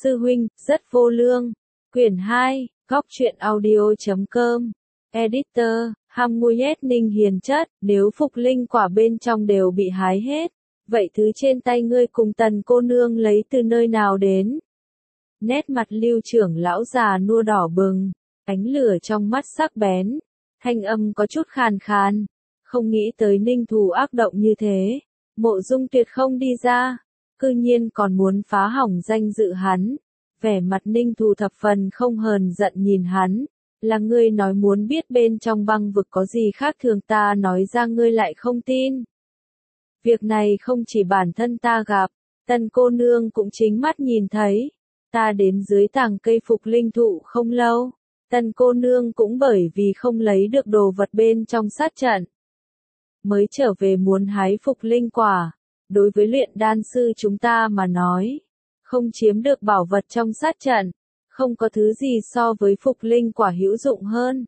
Sư huynh, rất vô lương. Quyển 2, Góc truyện audio.com. Editor, Hamuyet Ninh hiền chất, nếu phục linh quả bên trong đều bị hái hết, vậy thứ trên tay ngươi cùng Tần cô nương lấy từ nơi nào đến? Nét mặt Lưu trưởng lão già nua đỏ bừng, ánh lửa trong mắt sắc bén, thanh âm có chút khàn khàn, không nghĩ tới Ninh Thù ác động như thế, Mộ Dung Tuyệt không đi ra, cư nhiên còn muốn phá hỏng danh dự hắn. Vẻ mặt Ninh Thù thập phần không hờn giận nhìn hắn, là ngươi nói muốn biết bên trong băng vực có gì khác thường ta nói ra ngươi lại không tin. Việc này không chỉ bản thân ta gặp, Tần cô nương cũng chính mắt nhìn thấy, ta đến dưới tàng cây phục linh thụ không lâu, Tần cô nương cũng bởi vì không lấy được đồ vật bên trong sát trận, mới trở về muốn hái phục linh quả. Đối với luyện đan sư chúng ta mà nói, không chiếm được bảo vật trong sát trận, không có thứ gì so với phục linh quả hữu dụng hơn.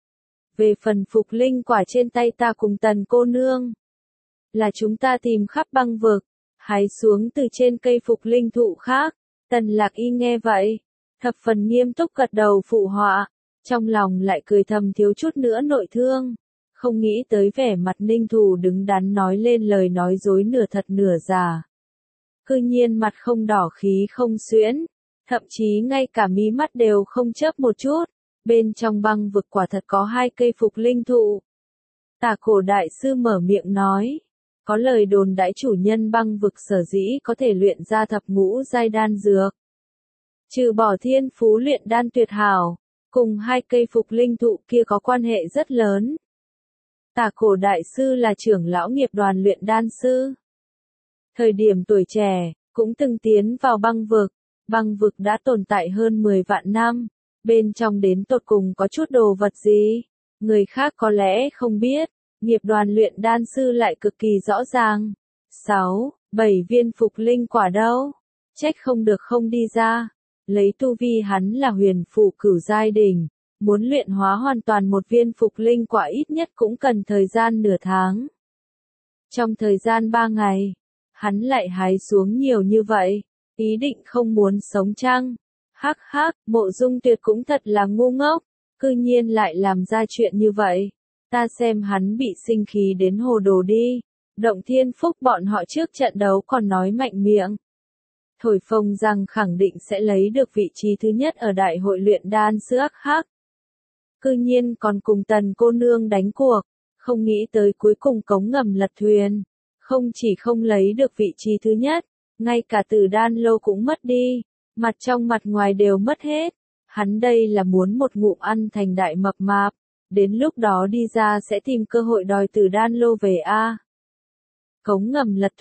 Về phần phục linh quả trên tay ta cùng Tần cô nương, là chúng ta tìm khắp băng vực, hái xuống từ trên cây phục linh thụ khác. Tần Lạc Y nghe vậy, thập phần nghiêm túc gật đầu phụ họa, trong lòng lại cười thầm thiếu chút nữa nội thương. Không nghĩ tới vẻ mặt Ninh Thù đứng đắn nói lên lời nói dối nửa thật nửa giả. Cư nhiên mặt không đỏ khí không xuyễn, thậm chí ngay cả mí mắt đều không chớp một chút. Bên trong băng vực quả thật có 2 cây phục linh thụ. Tả Cổ đại sư mở miệng nói, có lời đồn đãi chủ nhân băng vực sở dĩ có thể luyện ra thập ngũ giai đan dược. Trừ bỏ thiên phú luyện đan tuyệt hảo, cùng 2 cây phục linh thụ kia có quan hệ rất lớn. Tả Cổ đại sư là trưởng lão nghiệp đoàn luyện đan sư. Thời điểm tuổi trẻ, cũng từng tiến vào băng vực đã tồn tại hơn 10 vạn năm, bên trong đến tột cùng có chút đồ vật gì, người khác có lẽ không biết, nghiệp đoàn luyện đan sư lại cực kỳ rõ ràng. 7 viên phục linh quả đâu, trách không được không đi ra, lấy tu vi hắn là huyền phù cửu giai đỉnh. Muốn luyện hóa hoàn toàn một viên phục linh quả ít nhất cũng cần thời gian nửa tháng. Trong thời gian 3 ngày, hắn lại hái xuống nhiều như vậy, ý định không muốn sống chăng? Hắc hắc, Mộ Dung Tuyệt cũng thật là ngu ngốc, cư nhiên lại làm ra chuyện như vậy. Ta xem hắn bị sinh khí đến hồ đồ đi. Động Thiên Phúc bọn họ trước trận đấu còn nói mạnh miệng, thổi phồng rằng khẳng định sẽ lấy được vị trí thứ nhất ở đại hội luyện đan sư hắc. Cư nhiên còn cùng Tần cô nương đánh cuộc, không nghĩ tới cuối cùng cống ngầm lật thuyền, không chỉ không lấy được vị trí thứ nhất, ngay cả Tử Đan Lô cũng mất đi, mặt trong mặt ngoài đều mất hết. Hắn đây là muốn một ngụm ăn thành đại mập mạp, đến lúc đó đi ra sẽ tìm cơ hội đòi Tử Đan Lô về a. Cống ngầm lật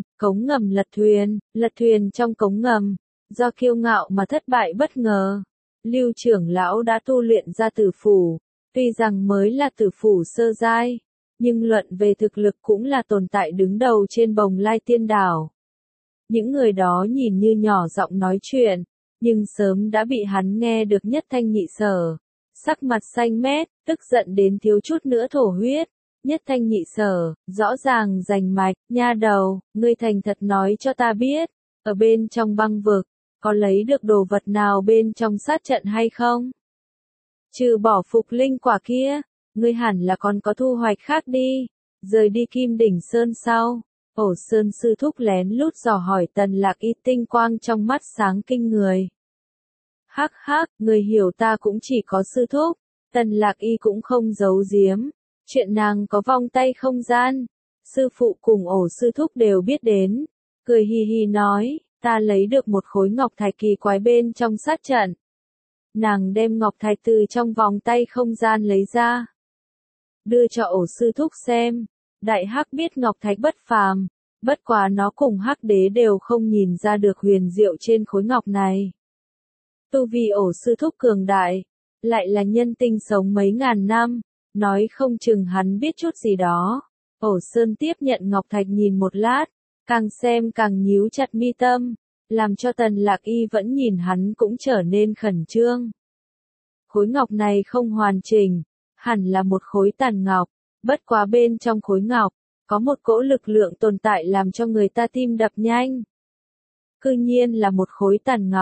thuyền trong cống ngầm, do kiêu ngạo mà thất bại bất ngờ. Lưu trưởng lão đã tu luyện ra tử phủ, tuy rằng mới là tử phủ sơ giai, nhưng luận về thực lực cũng là tồn tại đứng đầu trên Bồng Lai Tiên Đảo. Những người đó nhìn như nhỏ giọng nói chuyện, nhưng sớm đã bị hắn nghe được nhất thanh nhị sở. Sắc mặt xanh mét, tức giận đến thiếu chút nữa thổ huyết. Nhất thanh nhị sở, rõ ràng rành mạch, nha đầu, ngươi thành thật nói cho ta biết, ở bên trong băng vực, có lấy được đồ vật nào bên trong sát trận hay không? Trừ bỏ phục linh quả kia, ngươi hẳn là còn có thu hoạch khác đi. Rời đi Kim Đỉnh Sơn sau, Ổ Sơn sư thúc lén lút dò hỏi Tần Lạc Y, tinh quang trong mắt sáng kinh người. Hắc hắc, người hiểu ta cũng chỉ có sư thúc. Tần Lạc Y cũng không giấu giếm, chuyện nàng có vòng tay không gian, sư phụ cùng Ổ sư thúc đều biết đến. Cười hi hi nói, ta lấy được một khối ngọc thạch kỳ quái bên trong sát trận. Nàng đem ngọc thạch từ trong vòng tay không gian lấy ra, đưa cho Ổ sư thúc xem. Đại hắc biết ngọc thạch bất phàm, bất quá nó cùng hắc đế đều không nhìn ra được huyền diệu trên khối ngọc này. Tu vi Ổ sư thúc cường đại, lại là nhân tinh sống mấy ngàn năm, nói không chừng hắn biết chút gì đó. Ổ Sơn tiếp nhận ngọc thạch nhìn một lát, càng xem càng nhíu chặt mi tâm, làm cho Tần Lạc Y vẫn nhìn hắn cũng trở nên khẩn trương. Khối ngọc này không hoàn chỉnh, hẳn là một khối tàn ngọc, bất quá bên trong khối ngọc, có một cỗ lực lượng tồn tại làm cho người ta tim đập nhanh. Cư nhiên là một khối tàn ngọc,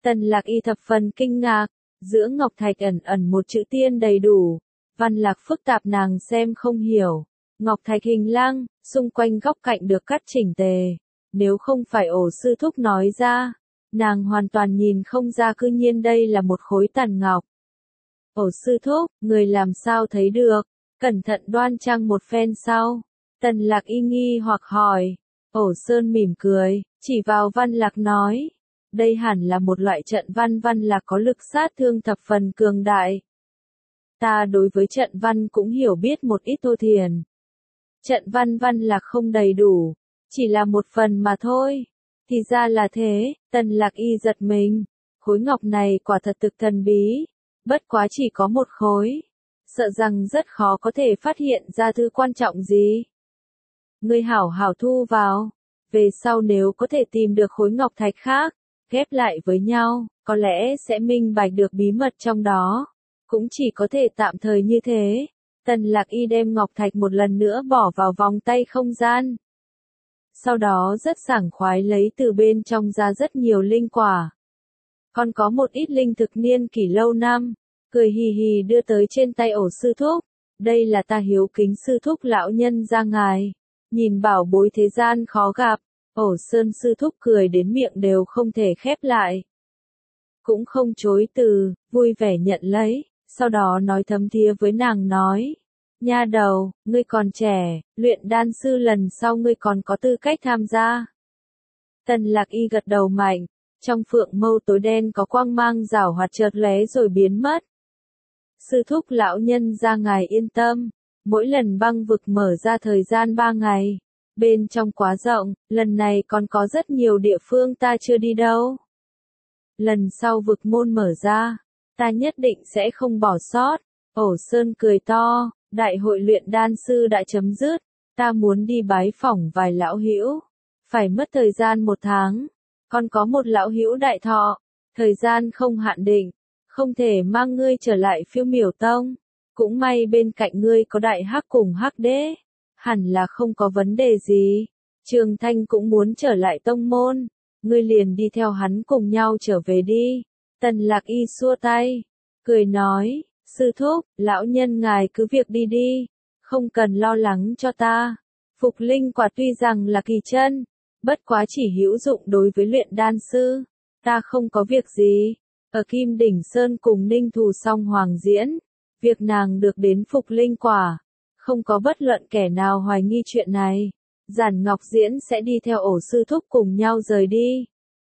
Tần Lạc Y thập phần kinh ngạc, giữa ngọc thạch ẩn ẩn một chữ tiên đầy đủ, văn lạc phức tạp nàng xem không hiểu. Ngọc thạch hình lang, xung quanh góc cạnh được cắt chỉnh tề. Nếu không phải Ổ sư thúc nói ra, nàng hoàn toàn nhìn không ra cư nhiên đây là một khối tàn ngọc. Ổ sư thúc, người làm sao thấy được? Cẩn thận đoan trang một phen sau. Tần Lạc Y nghi hoặc hỏi. Ổ Sơn mỉm cười, chỉ vào văn lạc nói. Đây hẳn là một loại trận văn, văn lạc có lực sát thương thập phần cường đại. Ta đối với trận văn cũng hiểu biết một ít thô thiền. Trận văn văn lạc không đầy đủ, chỉ là một phần mà thôi. Thì ra là thế, Tần Lạc Y giật mình. Khối ngọc này quả thật thực thần bí, bất quá chỉ có một khối. Sợ rằng rất khó có thể phát hiện ra thứ quan trọng gì. Ngươi hảo hảo thu vào, về sau nếu có thể tìm được khối ngọc thạch khác, ghép lại với nhau, có lẽ sẽ minh bạch được bí mật trong đó. Cũng chỉ có thể tạm thời như thế. Tần Lạc Y đem ngọc thạch một lần nữa bỏ vào vòng tay không gian. Sau đó rất sảng khoái lấy từ bên trong ra rất nhiều linh quả. Còn có một ít linh thực niên kỷ lâu năm, cười hì hì đưa tới trên tay Ổ sư thúc. Đây là ta hiếu kính sư thúc lão nhân ra ngài. Nhìn bảo bối thế gian khó gặp, Ổ Sơn sư thúc cười đến miệng đều không thể khép lại. Cũng không chối từ, vui vẻ nhận lấy, sau đó nói thấm thía với nàng nói. Nha đầu, ngươi còn trẻ, luyện đan sư lần sau ngươi còn có tư cách tham gia. Tần Lạc Y gật đầu mạnh, trong phượng mâu tối đen có quang mang rảo hoạt chợt lóe rồi biến mất. Sư thúc lão nhân ra ngài yên tâm, mỗi lần băng vực mở ra thời gian 3 ngày. Bên trong quá rộng, lần này còn có rất nhiều địa phương ta chưa đi đâu. Lần sau vực môn mở ra, ta nhất định sẽ không bỏ sót. Ổ Sơn cười to, đại hội luyện đan sư đã chấm dứt, ta muốn đi bái phỏng vài lão hữu. Phải mất thời gian 1 tháng, còn có một lão hữu đại thọ, thời gian không hạn định, không thể mang ngươi trở lại Phiêu Miểu Tông. Cũng may bên cạnh ngươi có đại hắc cùng hắc đế, hẳn là không có vấn đề gì. Trường Thanh cũng muốn trở lại tông môn, ngươi liền đi theo hắn cùng nhau trở về đi. Tần Lạc Y xua tay, cười nói, sư thúc, lão nhân ngài cứ việc đi đi, không cần lo lắng cho ta. Phục linh quả tuy rằng là kỳ chân, bất quá chỉ hữu dụng đối với luyện đan sư, ta không có việc gì. Ở Kim Đỉnh Sơn cùng Ninh Thù Song Hoàng diễn, việc nàng được đến phục linh quả, không có bất luận kẻ nào hoài nghi chuyện này. Giản Ngọc Diễn sẽ đi theo Ổ sư thúc cùng nhau rời đi.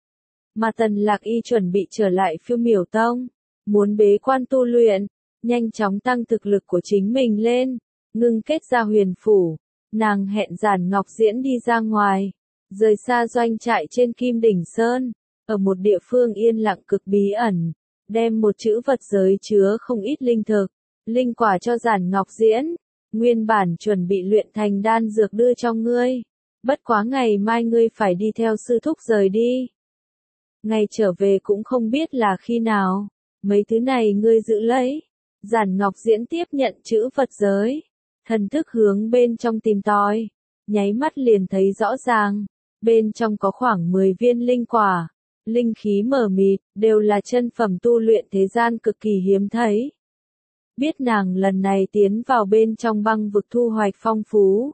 Mà Tần Lạc Y chuẩn bị trở lại Phiêu Miểu Tông, muốn bế quan tu luyện, nhanh chóng tăng thực lực của chính mình lên, ngưng kết ra huyền phủ. Nàng hẹn Giản Ngọc Diễn đi ra ngoài, rời xa doanh trại trên Kim Đỉnh Sơn, ở một địa phương yên lặng cực bí ẩn, đem một chữ vật giới chứa không ít linh thực, linh quả cho Giản Ngọc Diễn. Nguyên bản chuẩn bị luyện thành đan dược đưa cho ngươi, bất quá ngày mai ngươi phải đi theo sư thúc rời đi. Ngày trở về cũng không biết là khi nào, mấy thứ này ngươi giữ lấy. Giản Ngọc Diễn tiếp nhận chữ vật giới, thần thức hướng bên trong tìm tòi, nháy mắt liền thấy rõ ràng, bên trong có khoảng 10 viên linh quả, linh khí mờ mịt, đều là chân phẩm tu luyện thế gian cực kỳ hiếm thấy. Biết nàng lần này tiến vào bên trong băng vực thu hoạch phong phú,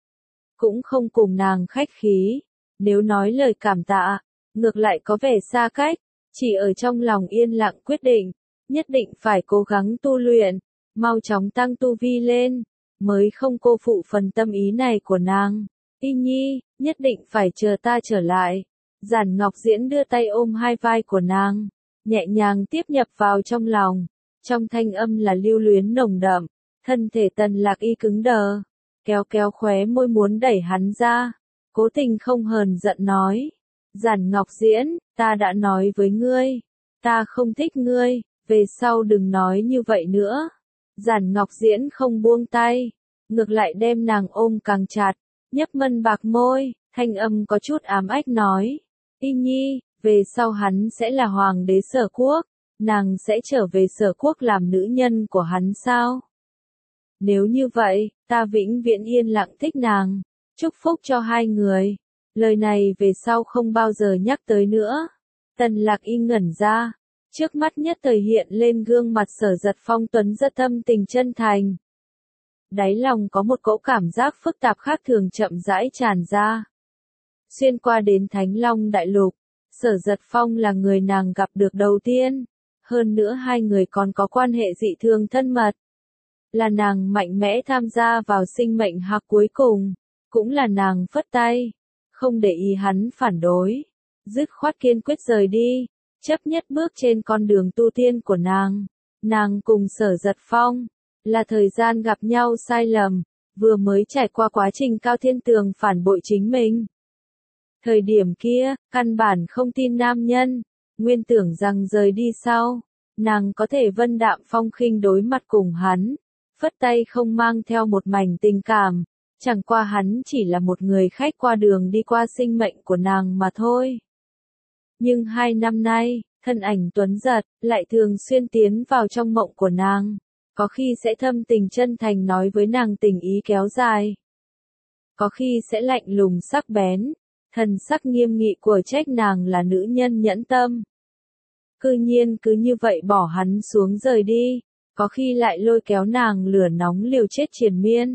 cũng không cùng nàng khách khí, nếu nói lời cảm tạ, ngược lại có vẻ xa cách, chỉ ở trong lòng yên lặng quyết định, nhất định phải cố gắng tu luyện, mau chóng tăng tu vi lên, mới không cô phụ phần tâm ý này của nàng. Y Nhi, nhất định phải chờ ta trở lại. Giản Ngọc Diễn đưa tay ôm hai vai của nàng, nhẹ nhàng tiếp nhập vào trong lòng. Trong thanh âm là lưu luyến nồng đậm, thân thể Tần Lạc Y cứng đờ, kéo kéo khóe môi muốn đẩy hắn ra, cố tình không hờn giận nói. Giản Ngọc Diễn, ta đã nói với ngươi, ta không thích ngươi, về sau đừng nói như vậy nữa. Giản Ngọc Diễn không buông tay, ngược lại đem nàng ôm càng chặt, nhấp mân bạc môi, thanh âm có chút ám ách nói. Y Nhi, về sau hắn sẽ là hoàng đế Sở Quốc. Nàng sẽ trở về Sở Quốc làm nữ nhân của hắn sao? Nếu như vậy, ta vĩnh viễn yên lặng thích nàng, chúc phúc cho hai người. Lời này về sau không bao giờ nhắc tới nữa. Tần Lạc Y ngẩn ra, trước mắt nhất thời hiện lên gương mặt Sở Giật Phong tuấn rất thâm tình chân thành. Đáy lòng có một cỗ cảm giác phức tạp khác thường chậm rãi tràn ra. Xuyên qua đến Thánh Long Đại Lục, Sở Giật Phong là người nàng gặp được đầu tiên, hơn nữa hai người còn có quan hệ dị thường thân mật. Là nàng mạnh mẽ tham gia vào sinh mệnh hạc cuối cùng, cũng là nàng phất tay, không để ý hắn phản đối, dứt khoát kiên quyết rời đi, chấp nhất bước trên con đường tu tiên của nàng. Nàng cùng Sở Giật Phong, là thời gian gặp nhau sai lầm, vừa mới trải qua quá trình Cao Thiên Tường phản bội chính mình. Thời điểm kia, căn bản không tin nam nhân, nguyên tưởng rằng rời đi sau, nàng có thể vân đạm phong khinh đối mặt cùng hắn, phất tay không mang theo một mảnh tình cảm, chẳng qua hắn chỉ là một người khách qua đường đi qua sinh mệnh của nàng mà thôi. Nhưng 2 năm nay, thân ảnh tuấn giật, lại thường xuyên tiến vào trong mộng của nàng, có khi sẽ thâm tình chân thành nói với nàng tình ý kéo dài. Có khi sẽ lạnh lùng sắc bén, thần sắc nghiêm nghị của trách nàng là nữ nhân nhẫn tâm. Cư nhiên cứ như vậy bỏ hắn xuống rời đi, có khi lại lôi kéo nàng lửa nóng liều chết triền miên.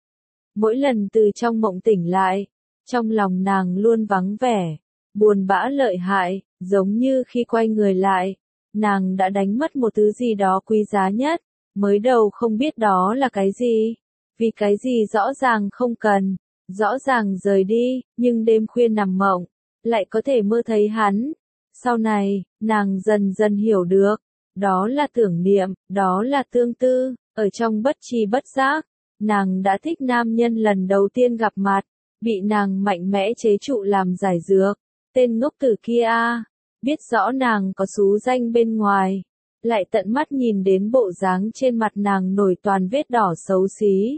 Mỗi lần từ trong mộng tỉnh lại, trong lòng nàng luôn vắng vẻ, buồn bã lợi hại, giống như khi quay người lại, nàng đã đánh mất một thứ gì đó quý giá nhất, mới đầu không biết đó là cái gì, vì cái gì rõ ràng không cần, rõ ràng rời đi, nhưng đêm khuya nằm mộng, lại có thể mơ thấy hắn. Sau này, nàng dần dần hiểu được, đó là tưởng niệm, đó là tương tư, ở trong bất tri bất giác, nàng đã thích nam nhân lần đầu tiên gặp mặt, bị nàng mạnh mẽ chế trụ làm giải dược, tên ngốc tử kia biết rõ nàng có xú danh bên ngoài, lại tận mắt nhìn đến bộ dáng trên mặt nàng nổi toàn vết đỏ xấu xí.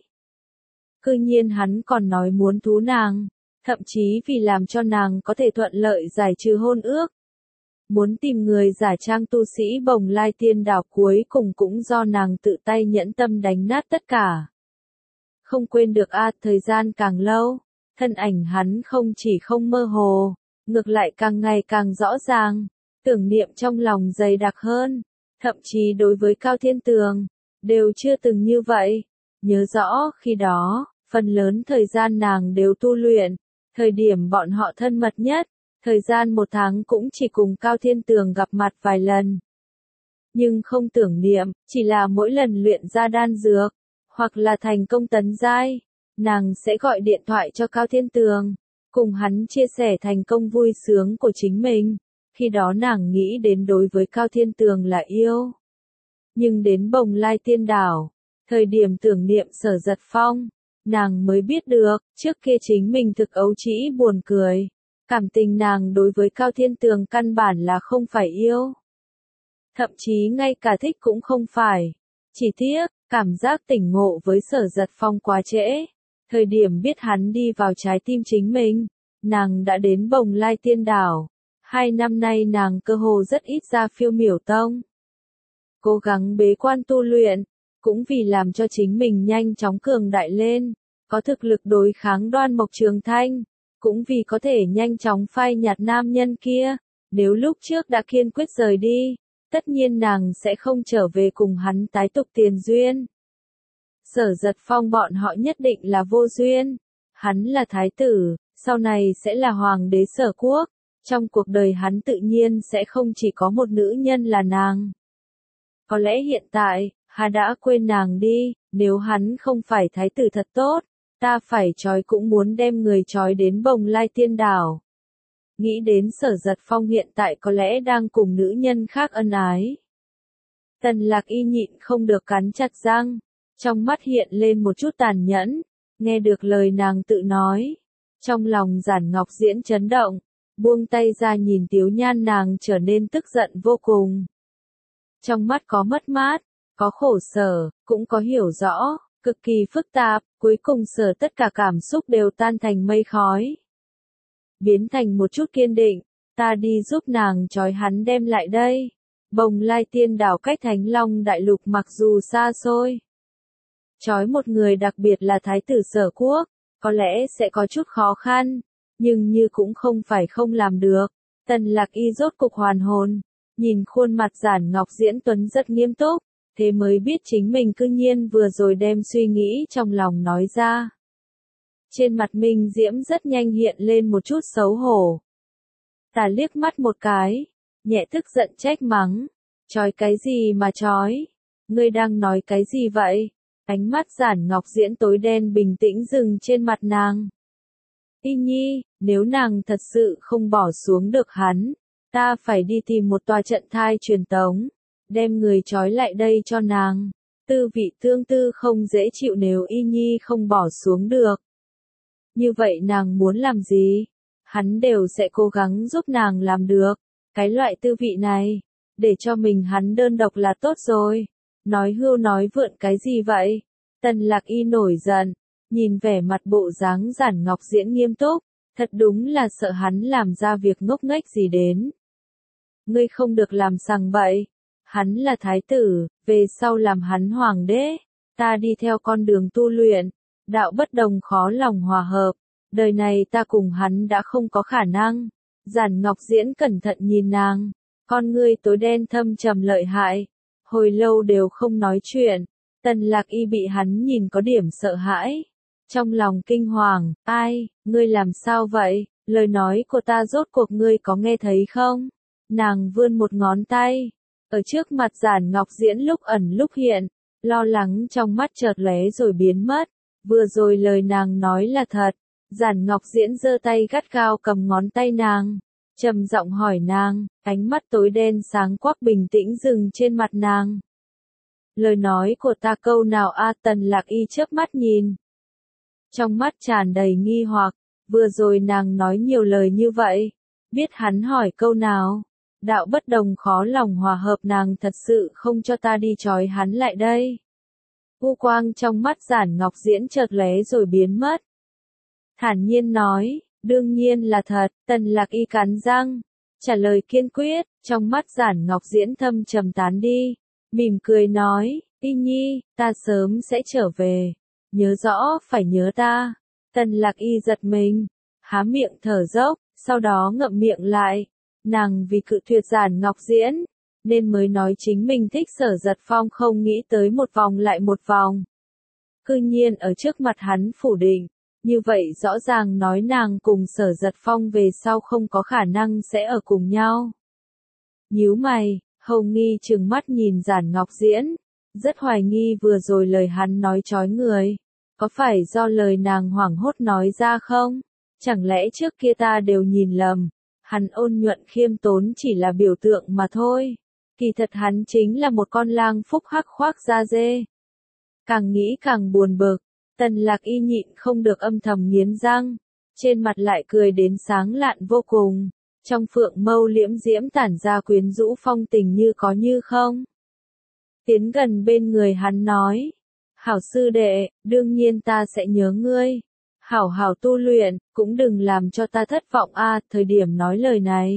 Cư nhiên hắn còn nói muốn thú nàng, thậm chí vì làm cho nàng có thể thuận lợi giải trừ hôn ước. Muốn tìm người giả trang tu sĩ Bồng Lai Tiên Đảo cuối cùng cũng do nàng tự tay nhẫn tâm đánh nát tất cả. Không quên được thời gian càng lâu, thân ảnh hắn không chỉ không mơ hồ, ngược lại càng ngày càng rõ ràng, tưởng niệm trong lòng dày đặc hơn, thậm chí đối với Cao Thiên Tường, đều chưa từng như vậy. Nhớ rõ khi đó, phần lớn thời gian nàng đều tu luyện, thời điểm bọn họ thân mật nhất, thời gian 1 tháng cũng chỉ cùng Cao Thiên Tường gặp mặt vài lần. Nhưng không tưởng niệm, chỉ là mỗi lần luyện ra đan dược, hoặc là thành công tấn giai, nàng sẽ gọi điện thoại cho Cao Thiên Tường, cùng hắn chia sẻ thành công vui sướng của chính mình. Khi đó nàng nghĩ đến đối với Cao Thiên Tường là yêu. Nhưng đến Bồng Lai Tiên Đảo, thời điểm tưởng niệm Sở Giật Phong, nàng mới biết được, trước kia chính mình thực ấu trĩ buồn cười. Cảm tình nàng đối với Cao Thiên Tường căn bản là không phải yêu. Thậm chí ngay cả thích cũng không phải. Chỉ tiếc, cảm giác tỉnh ngộ với Sở Giật Phong quá trễ. Thời điểm biết hắn đi vào trái tim chính mình, nàng đã đến Bồng Lai Tiên Đảo. 2 năm nay nàng cơ hồ rất ít ra Phiêu Miểu Tông. Cố gắng bế quan tu luyện, cũng vì làm cho chính mình nhanh chóng cường đại lên, có thực lực đối kháng Đoan Mộc Trường Thanh, cũng vì có thể nhanh chóng phai nhạt nam nhân kia. Nếu lúc trước đã kiên quyết rời đi, tất nhiên nàng sẽ không trở về cùng hắn tái tục tiền duyên. Sở Giật Phong bọn họ nhất định là vô duyên. Hắn là thái tử, sau này sẽ là hoàng đế Sở Quốc. Trong cuộc đời hắn tự nhiên sẽ không chỉ có một nữ nhân là nàng. Có lẽ hiện tại, hắn đã quên nàng đi, nếu hắn không phải thái tử thật tốt, ta phải trói cũng muốn đem người trói đến Bồng Lai Tiên Đảo. Nghĩ đến Sở Giật Phong hiện tại có lẽ đang cùng nữ nhân khác ân ái. Tần Lạc Y nhịn không được cắn chặt răng, trong mắt hiện lên một chút tàn nhẫn, nghe được lời nàng tự nói. Trong lòng Giản Ngọc Diễn chấn động, buông tay ra nhìn Tiếu Nhan nàng trở nên tức giận vô cùng. Trong mắt có mất mát, có khổ sở, cũng có hiểu rõ, cực kỳ phức tạp, cuối cùng sở tất cả cảm xúc đều tan thành mây khói. Biến thành một chút kiên định, ta đi giúp nàng trói hắn đem lại đây. Bồng Lai Tiên Đảo cách Thánh Long Đại Lục mặc dù xa xôi. Trói một người đặc biệt là thái tử Sở Quốc, có lẽ sẽ có chút khó khăn, nhưng như cũng không phải không làm được. Tần Lạc Y rốt cục hoàn hồn, nhìn khuôn mặt Giản Ngọc Diễn Tuấn rất nghiêm túc, thế mới biết chính mình cư nhiên vừa rồi đem suy nghĩ trong lòng nói ra. Trên mặt Minh Diễm rất nhanh hiện lên một chút xấu hổ. Ta liếc mắt một cái, nhẹ tức giận trách mắng, chói cái gì mà chói, ngươi đang nói cái gì vậy? Ánh mắt Giản Ngọc Diễn tối đen bình tĩnh dừng trên mặt nàng. Y Nhi, nếu nàng thật sự không bỏ xuống được hắn, ta phải đi tìm một tòa trận thai truyền tống, đem người trói lại đây cho nàng. Tư vị tương tư không dễ chịu nếu Y Nhi không bỏ xuống được. Như vậy nàng muốn làm gì? Hắn đều sẽ cố gắng giúp nàng làm được. Cái loại tư vị này, để cho mình hắn đơn độc là tốt rồi. Nói hưu nói vượn cái gì vậy? Tần Lạc Y nổi giận, nhìn vẻ mặt bộ dáng Giản Ngọc Diễn nghiêm túc, thật đúng là sợ hắn làm ra việc ngốc nghếch gì đến. Ngươi không được làm sằng bậy, hắn là thái tử, về sau làm hắn hoàng đế, ta đi theo con đường tu luyện, đạo bất đồng khó lòng hòa hợp, đời này ta cùng hắn đã không có khả năng. Giản Ngọc Diễn cẩn thận nhìn nàng, con ngươi tối đen thâm trầm lợi hại, hồi lâu đều không nói chuyện. Tần Lạc Y bị hắn nhìn có điểm sợ hãi, trong lòng kinh hoàng, ai, ngươi làm sao vậy, lời nói của ta rốt cuộc ngươi có nghe thấy không? Nàng vươn một ngón tay, ở trước mặt Giản Ngọc Diễn lúc ẩn lúc hiện, lo lắng trong mắt chợt lóe rồi biến mất, vừa rồi lời nàng nói là thật. Giản Ngọc Diễn giơ tay gắt gao cầm ngón tay nàng, trầm giọng hỏi nàng, ánh mắt tối đen sáng quắc bình tĩnh dừng trên mặt nàng. Lời nói của ta câu nào a? Tần Lạc Y chớp mắt nhìn. Trong mắt tràn đầy nghi hoặc, vừa rồi nàng nói nhiều lời như vậy, biết hắn hỏi câu nào? Đạo bất đồng khó lòng hòa hợp, nàng thật sự không cho ta đi trói hắn lại đây. U quang trong mắt Giản Ngọc Diễn chợt lóe rồi biến mất. Thản nhiên nói, đương nhiên là thật. Tần Lạc Y cắn răng, trả lời kiên quyết, trong mắt Giản Ngọc Diễn thâm trầm tán đi, mỉm cười nói, Y Nhi, ta sớm sẽ trở về, nhớ rõ phải nhớ ta. Tần Lạc Y giật mình, há miệng thở dốc, sau đó ngậm miệng lại, nàng vì cự tuyệt Giản Ngọc Diễn, nên mới nói chính mình thích Sở Giật Phong, không nghĩ tới một vòng lại một vòng. Cư nhiên ở trước mặt hắn phủ định. Như vậy rõ ràng nói nàng cùng Sở Giật Phong về sau không có khả năng sẽ ở cùng nhau. Nhíu mày, Hầu Nghi trừng mắt nhìn Giản Ngọc Diễn, rất hoài nghi vừa rồi lời hắn nói chói người. Có phải do lời nàng hoảng hốt nói ra không? Chẳng lẽ trước kia ta đều nhìn lầm, hắn ôn nhuận khiêm tốn chỉ là biểu tượng mà thôi. Kỳ thật hắn chính là một con lang phúc hắc khoác da dê. Càng nghĩ càng buồn bực. Tần Lạc Y nhịn không được âm thầm nghiến răng, trên mặt lại cười đến sáng lạn vô cùng, trong phượng mâu liễm diễm tản ra quyến rũ phong tình như có như không. Tiến gần bên người hắn nói, hảo sư đệ, đương nhiên ta sẽ nhớ ngươi, hảo hảo tu luyện, cũng đừng làm cho ta thất vọng a. Thời điểm nói lời này,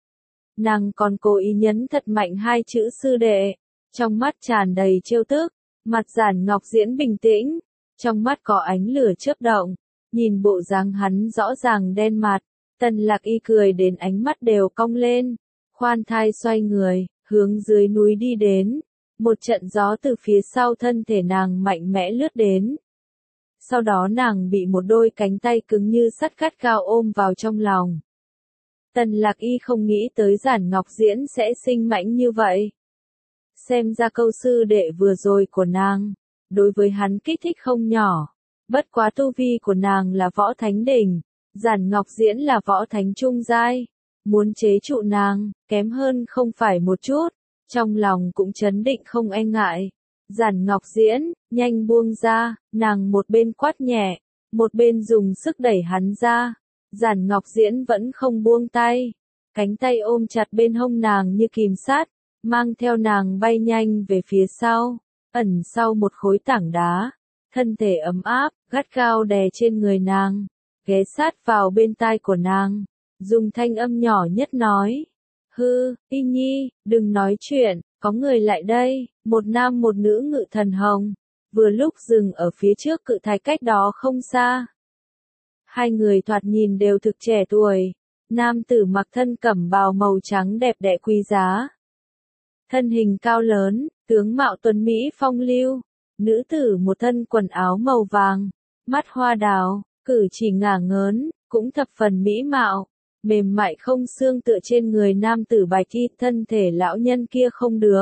nàng còn cố ý nhấn thật mạnh hai chữ sư đệ, trong mắt tràn đầy trêu tức, mặt Giản Ngọc Diễn bình tĩnh. Trong mắt có ánh lửa chớp động, nhìn bộ dáng hắn rõ ràng đen mặt, Tần Lạc Y cười đến ánh mắt đều cong lên, khoan thai xoay người, hướng dưới núi đi đến, một trận gió từ phía sau thân thể nàng mạnh mẽ lướt đến. Sau đó nàng bị một đôi cánh tay cứng như sắt gắt gao ôm vào trong lòng. Tần Lạc Y không nghĩ tới Giản Ngọc Diễn sẽ sinh mãnh như vậy. Xem ra câu sư đệ vừa rồi của nàng, đối với hắn kích thích không nhỏ. Bất quá tu vi của nàng là võ thánh đỉnh, Giản Ngọc Diễn là võ thánh trung giai, muốn chế trụ nàng, kém hơn không phải một chút, trong lòng cũng chấn định không e ngại. Giản Ngọc Diễn, nhanh buông ra, nàng một bên quát nhẹ, một bên dùng sức đẩy hắn ra. Giản Ngọc Diễn vẫn không buông tay, cánh tay ôm chặt bên hông nàng như kìm sát, mang theo nàng bay nhanh về phía sau. Ẩn sau một khối tảng đá, thân thể ấm áp, gắt gao đè trên người nàng, ghé sát vào bên tai của nàng, dùng thanh âm nhỏ nhất nói, hư, Y Nhi, đừng nói chuyện, có người lại đây. Một nam một nữ ngự thần hồng, vừa lúc dừng ở phía trước cự thạch cách đó không xa. Hai người thoạt nhìn đều thực trẻ tuổi, Nam tử mặc thân cẩm bào màu trắng đẹp đẽ quý giá. Thân hình cao lớn, tướng mạo tuấn Mỹ phong lưu. Nữ tử một thân quần áo màu vàng, mắt hoa đào, cử chỉ ngả ngớn, cũng thập phần mỹ mạo. Mềm mại không xương tựa trên người nam tử bạch y, thân thể lão nhân kia không được.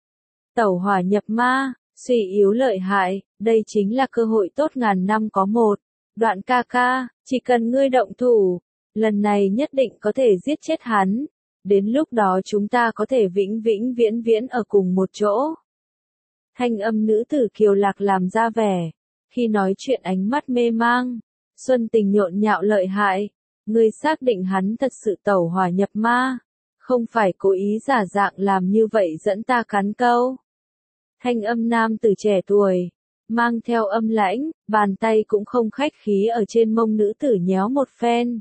Tẩu hỏa nhập ma, suy yếu lợi hại, đây chính là cơ hội tốt ngàn năm có một. Đoạn ca ca, chỉ cần ngươi động thủ, lần này nhất định có thể giết chết hắn. Đến lúc đó chúng ta có thể vĩnh vĩnh viễn viễn ở cùng một chỗ. Thanh âm nữ tử kiều lạc làm ra vẻ. Khi nói chuyện ánh mắt mê mang. Xuân tình nhộn nhạo lợi hại. Ngươi xác định hắn thật sự tẩu hỏa nhập ma. Không phải cố ý giả dạng làm như vậy dẫn ta cắn câu. Thanh âm nam tử trẻ tuổi. Mang theo âm lãnh, bàn tay cũng không khách khí ở trên mông nữ tử nhéo một phen.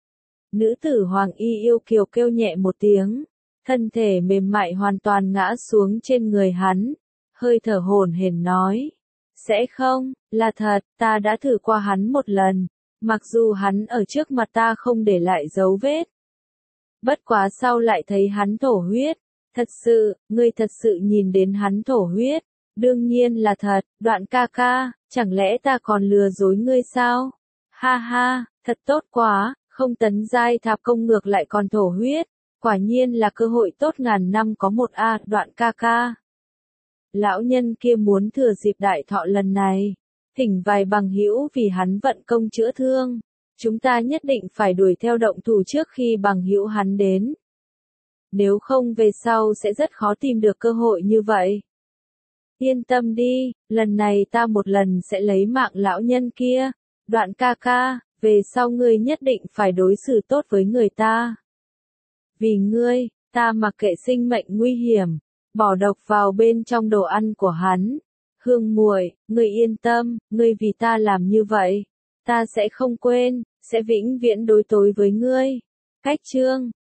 Nữ tử hoàng y yêu kiều kêu nhẹ một tiếng. Thân thể mềm mại hoàn toàn ngã xuống trên người hắn. Hơi thở hổn hển nói. Sẽ không, là thật, ta đã thử qua hắn một lần. Mặc dù hắn ở trước mặt ta không để lại dấu vết. Bất quá sau lại thấy hắn thổ huyết. Thật sự, ngươi thật sự nhìn đến hắn thổ huyết. Đương nhiên là thật, Đoạn ca ca, chẳng lẽ ta còn lừa dối ngươi sao? Ha ha, thật tốt quá, không tấn giai thạp công ngược lại còn thổ huyết. Quả nhiên là cơ hội tốt ngàn năm có một a, Đoạn ca ca. Lão nhân kia muốn thừa dịp đại thọ lần này, thỉnh vài bằng hữu vì hắn vận công chữa thương. Chúng ta nhất định phải đuổi theo động thủ trước khi bằng hữu hắn đến. Nếu không về sau sẽ rất khó tìm được cơ hội như vậy. Yên tâm đi, lần này ta một lần sẽ lấy mạng lão nhân kia. Đoạn ca ca, về sau ngươi nhất định phải đối xử tốt với người ta. Vì ngươi, ta mặc kệ sinh mệnh nguy hiểm, bỏ độc vào bên trong đồ ăn của hắn. Hương muội, ngươi yên tâm, ngươi vì ta làm như vậy, ta sẽ không quên, sẽ vĩnh viễn đối tối với ngươi. Cách chương